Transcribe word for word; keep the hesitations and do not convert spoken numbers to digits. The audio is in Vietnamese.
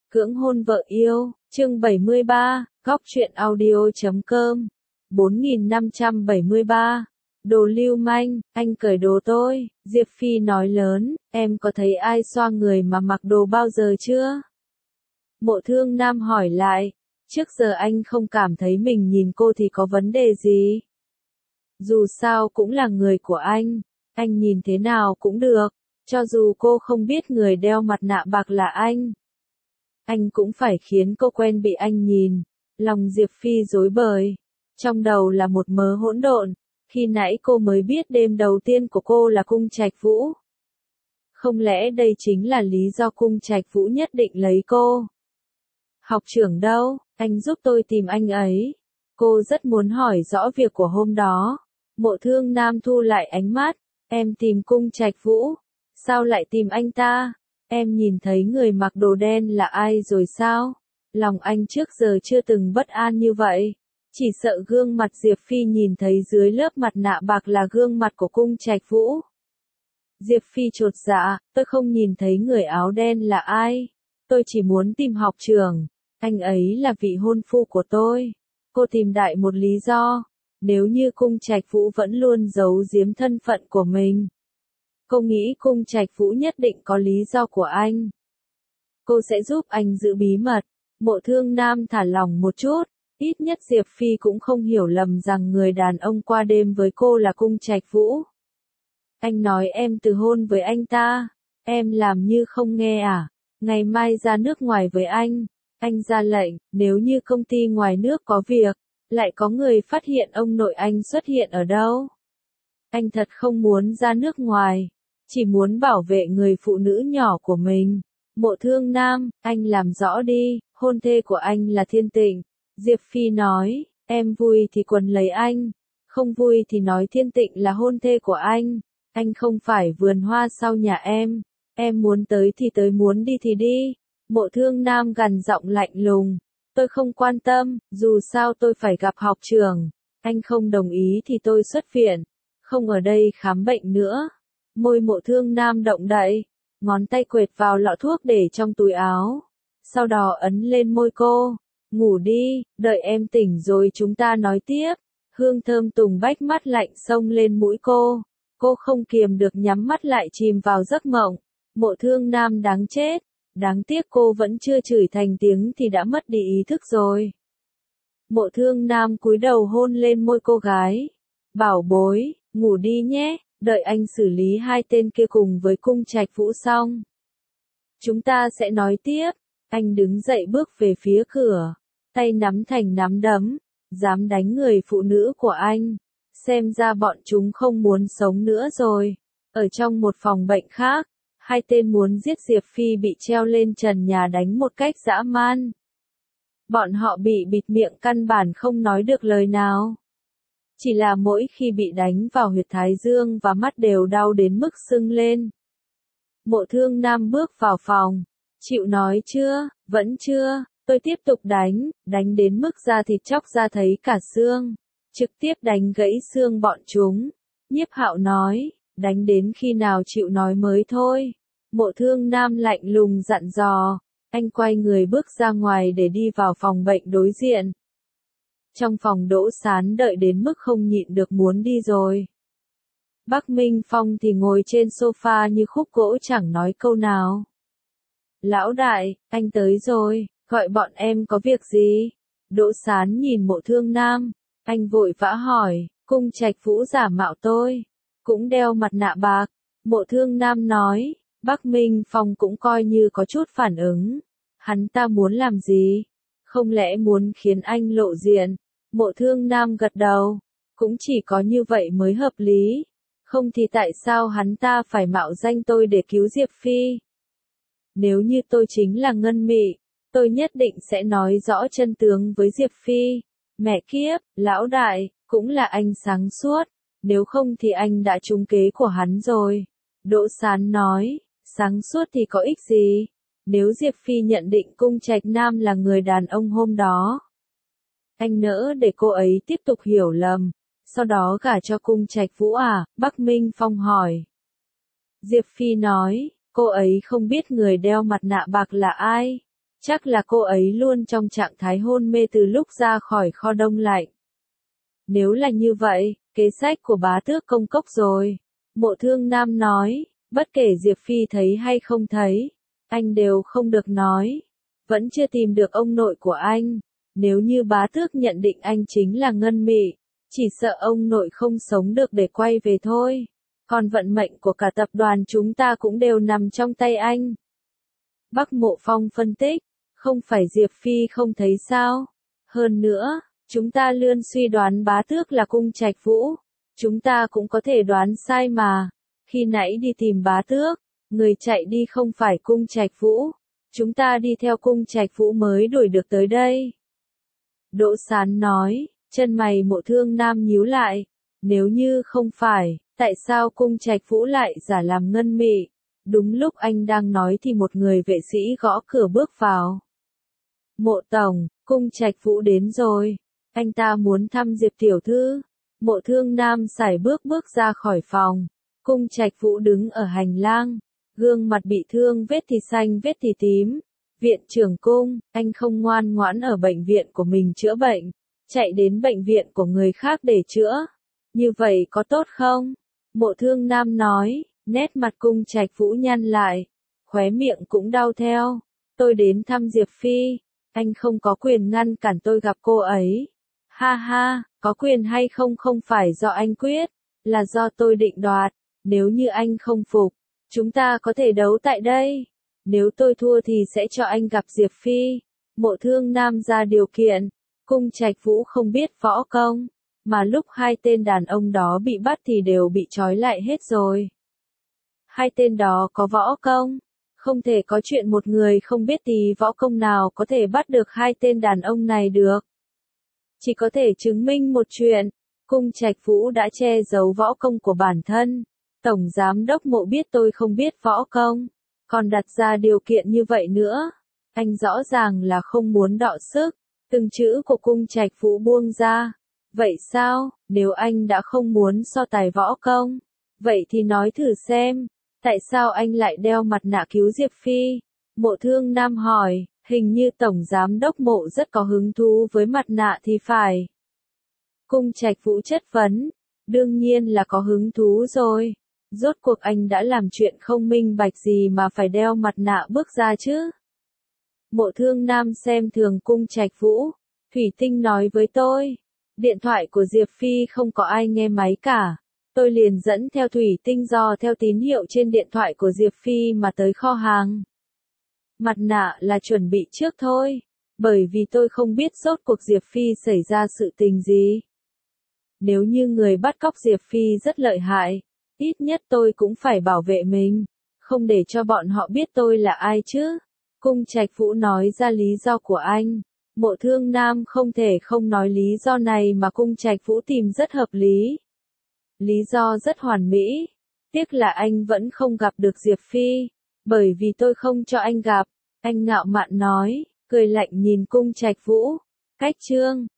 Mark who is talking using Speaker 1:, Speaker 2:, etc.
Speaker 1: Cưỡng hôn vợ yêu, chương bảy mươi ba, góc truyện audio.com, bốn nghìn năm trăm bảy mươi ba. Đồ lưu manh, anh cởi đồ tôi, Diệp Phi nói lớn, em có thấy ai xoa người mà mặc đồ bao giờ chưa? Mộ Thương Nam hỏi lại, trước giờ anh không cảm thấy mình nhìn cô thì có vấn đề gì? Dù sao cũng là người của anh, anh nhìn thế nào cũng được, cho dù cô không biết người đeo mặt nạ bạc là anh. Anh cũng phải khiến cô quen bị anh nhìn. Lòng Diệp Phi rối bời. Trong đầu là một mớ hỗn độn. Khi nãy cô mới biết đêm đầu tiên của cô là Cung Trạch Vũ. Không lẽ đây chính là lý do Cung Trạch Vũ nhất định lấy cô? Học trưởng đâu? Anh giúp tôi tìm anh ấy. Cô rất muốn hỏi rõ việc của hôm đó. Mộ Thương Nam thu lại ánh mắt. Em tìm Cung Trạch Vũ. Sao lại tìm anh ta? Em nhìn thấy người mặc đồ đen là ai rồi sao? Lòng anh trước giờ chưa từng bất an như vậy. Chỉ sợ gương mặt Diệp Phi nhìn thấy dưới lớp mặt nạ bạc là gương mặt của Cung Trạch Vũ. Diệp Phi chột dạ, tôi không nhìn thấy người áo đen là ai. Tôi chỉ muốn tìm học trưởng. Anh ấy là vị hôn phu của tôi. Cô tìm đại một lý do. Nếu như Cung Trạch Vũ vẫn luôn giấu giếm thân phận của mình. Cô nghĩ Cung Trạch Vũ nhất định có lý do của anh. Cô sẽ giúp anh giữ bí mật. Mộ Thương Nam thả lỏng một chút. Ít nhất Diệp Phi cũng không hiểu lầm rằng người đàn ông qua đêm với cô là Cung Trạch Vũ. Anh nói em từ hôn với anh ta. Em làm như không nghe à? Ngày mai ra nước ngoài với anh. Anh ra lệnh, nếu như công ty ngoài nước có việc, lại có người phát hiện ông nội anh xuất hiện ở đâu. Anh thật không muốn ra nước ngoài. Chỉ muốn bảo vệ người phụ nữ nhỏ của mình. Mộ Thương Nam, anh làm rõ đi, hôn thê của anh là Thiên Tịnh. Diệp Phi nói, em vui thì quần lấy anh, không vui thì nói Thiên Tịnh là hôn thê của anh. Anh không phải vườn hoa sau nhà em, em muốn tới thì tới, muốn đi thì đi. Mộ Thương Nam gằn giọng lạnh lùng, tôi không quan tâm, dù sao tôi phải gặp học trưởng. Anh không đồng ý thì tôi xuất viện, không ở đây khám bệnh nữa. Môi Mộ Thương Nam động đậy, ngón tay quệt vào lọ thuốc để trong túi áo. Sau đó ấn lên môi cô, ngủ đi, đợi em tỉnh rồi chúng ta nói tiếp. Hương thơm tùng bách mắt lạnh xông lên mũi cô. Cô không kiềm được nhắm mắt lại chìm vào giấc mộng. Mộ Thương Nam đáng chết, đáng tiếc cô vẫn chưa chửi thành tiếng thì đã mất đi ý thức rồi. Mộ Thương Nam cúi đầu hôn lên môi cô gái. Bảo bối, ngủ đi nhé. Đợi anh xử lý hai tên kia cùng với Cung Trạch Vũ xong. Chúng ta sẽ nói tiếp. Anh đứng dậy bước về phía cửa. Tay nắm thành nắm đấm. Dám đánh người phụ nữ của anh. Xem ra bọn chúng không muốn sống nữa rồi. Ở trong một phòng bệnh khác. Hai tên muốn giết Diệp Phi bị treo lên trần nhà đánh một cách dã man. Bọn họ bị bịt miệng căn bản không nói được lời nào. Chỉ là mỗi khi bị đánh vào huyệt thái dương và mắt đều đau đến mức sưng lên. Mộ Thương Nam bước vào phòng. Chịu nói chưa? Vẫn chưa? Tôi tiếp tục đánh, đánh đến mức da thịt chóc ra thấy cả xương. Trực tiếp đánh gãy xương bọn chúng. Nhiếp Hạo nói, đánh đến khi nào chịu nói mới thôi. Mộ Thương Nam lạnh lùng dặn dò. Anh quay người bước ra ngoài để đi vào phòng bệnh đối diện. Trong phòng Đỗ Sán đợi đến mức không nhịn được muốn đi rồi. Bắc Minh Phong thì ngồi trên sofa như khúc gỗ chẳng nói câu nào. Lão đại, anh tới rồi, gọi bọn em có việc gì? Đỗ Sán nhìn Mộ Thương Nam, anh vội vã hỏi, Cung Trạch Vũ giả mạo tôi, cũng đeo mặt nạ bạc. Mộ Thương Nam nói, Bắc Minh Phong cũng coi như có chút phản ứng. Hắn ta muốn làm gì? Không lẽ muốn khiến anh lộ diện? Mộ Thương Nam gật đầu. Cũng chỉ có như vậy mới hợp lý. Không thì tại sao hắn ta phải mạo danh tôi để cứu Diệp Phi? Nếu như tôi chính là Ngân Mị, tôi nhất định sẽ nói rõ chân tướng với Diệp Phi. Mẹ kiếp, lão đại, cũng là anh sáng suốt. Nếu không thì anh đã trúng kế của hắn rồi. Đỗ Sán nói, sáng suốt thì có ích gì? Nếu Diệp Phi nhận định Cung Trạch Nam là người đàn ông hôm đó, anh nỡ để cô ấy tiếp tục hiểu lầm, sau đó gả cho Cung Trạch Vũ à? Bắc Minh Phong hỏi. Diệp Phi nói, cô ấy không biết người đeo mặt nạ bạc là ai. Chắc là cô ấy luôn trong trạng thái hôn mê từ lúc ra khỏi kho đông lạnh. Nếu là như vậy, kế sách của bá tước công cốc rồi. Mộ Thương Nam nói, bất kể Diệp Phi thấy hay không thấy, anh đều không được nói. Vẫn chưa tìm được ông nội của anh. Nếu như bá tước nhận định anh chính là Ngân Mị, chỉ sợ ông nội không sống được để quay về thôi. Còn vận mệnh của cả tập đoàn chúng ta cũng đều nằm trong tay anh. Bắc Mộ Phong phân tích, không phải Diệp Phi không thấy sao. Hơn nữa, chúng ta luôn suy đoán bá tước là Cung Trạch Vũ. Chúng ta cũng có thể đoán sai mà. Khi nãy đi tìm bá tước, người chạy đi không phải Cung Trạch Vũ. Chúng ta đi theo Cung Trạch Vũ mới đuổi được tới đây. Đỗ Sán nói, chân mày Mộ Thương Nam nhíu lại. Nếu như không phải, tại sao Cung Trạch Vũ lại giả làm Ngân Mị? Đúng lúc anh đang nói thì một người vệ sĩ gõ cửa bước vào. Mộ Tổng, Cung Trạch Vũ đến rồi. Anh ta muốn thăm Diệp tiểu thư. Mộ Thương Nam sải bước bước ra khỏi phòng. Cung Trạch Vũ đứng ở hành lang. Gương mặt bị thương vết thì xanh vết thì tím. Viện trưởng Cung, anh không ngoan ngoãn ở bệnh viện của mình chữa bệnh. Chạy đến bệnh viện của người khác để chữa. Như vậy có tốt không? Mộ Thương Nam nói, nét mặt Cung Trạch Vũ nhăn lại. Khóe miệng cũng đau theo. Tôi đến thăm Diệp Phi. Anh không có quyền ngăn cản tôi gặp cô ấy. Ha ha, có quyền hay không không phải do anh quyết, là do tôi định đoạt. Nếu như anh không phục, chúng ta có thể đấu tại đây. Nếu tôi thua thì sẽ cho anh gặp Diệp Phi. Mộ Thương Nam ra điều kiện. Cung Trạch Vũ không biết võ công, mà lúc hai tên đàn ông đó bị bắt thì đều bị trói lại hết rồi. Hai tên đó có võ công. Không thể có chuyện một người không biết tí võ công nào có thể bắt được hai tên đàn ông này được. Chỉ có thể chứng minh một chuyện, Cung Trạch Vũ đã che giấu võ công của bản thân. Tổng Giám đốc Mộ biết tôi không biết võ công, còn đặt ra điều kiện như vậy nữa. Anh rõ ràng là không muốn đọ sức, từng chữ của Cung Trạch Vũ buông ra. Vậy sao, nếu anh đã không muốn so tài võ công, vậy thì nói thử xem. Tại sao anh lại đeo mặt nạ cứu Diệp Phi? Mộ Thương Nam hỏi, hình như Tổng Giám đốc Mộ rất có hứng thú với mặt nạ thì phải. Cung Trạch Vũ chất vấn, đương nhiên là có hứng thú rồi. Rốt cuộc anh đã làm chuyện không minh bạch gì mà phải đeo mặt nạ bước ra chứ? Mộ Thương Nam xem thường Cung Trạch Vũ. Thủy Tinh nói với tôi, điện thoại của Diệp Phi không có ai nghe máy cả. Tôi liền dẫn theo Thủy Tinh dò theo tín hiệu trên điện thoại của Diệp Phi mà tới kho hàng. Mặt nạ là chuẩn bị trước thôi, bởi vì tôi không biết rốt cuộc Diệp Phi xảy ra sự tình gì. Nếu như người bắt cóc Diệp Phi rất lợi hại, ít nhất tôi cũng phải bảo vệ mình, không để cho bọn họ biết tôi là ai chứ. Cung Trạch Vũ nói ra lý do của anh. Mộ Thương Nam không thể không nói lý do này mà Cung Trạch Vũ tìm rất hợp lý. Lý do rất hoàn mỹ. Tiếc là anh vẫn không gặp được Diệp Phi, bởi vì tôi không cho anh gặp. Anh ngạo mạn nói, cười lạnh nhìn Cung Trạch Vũ. Cách chương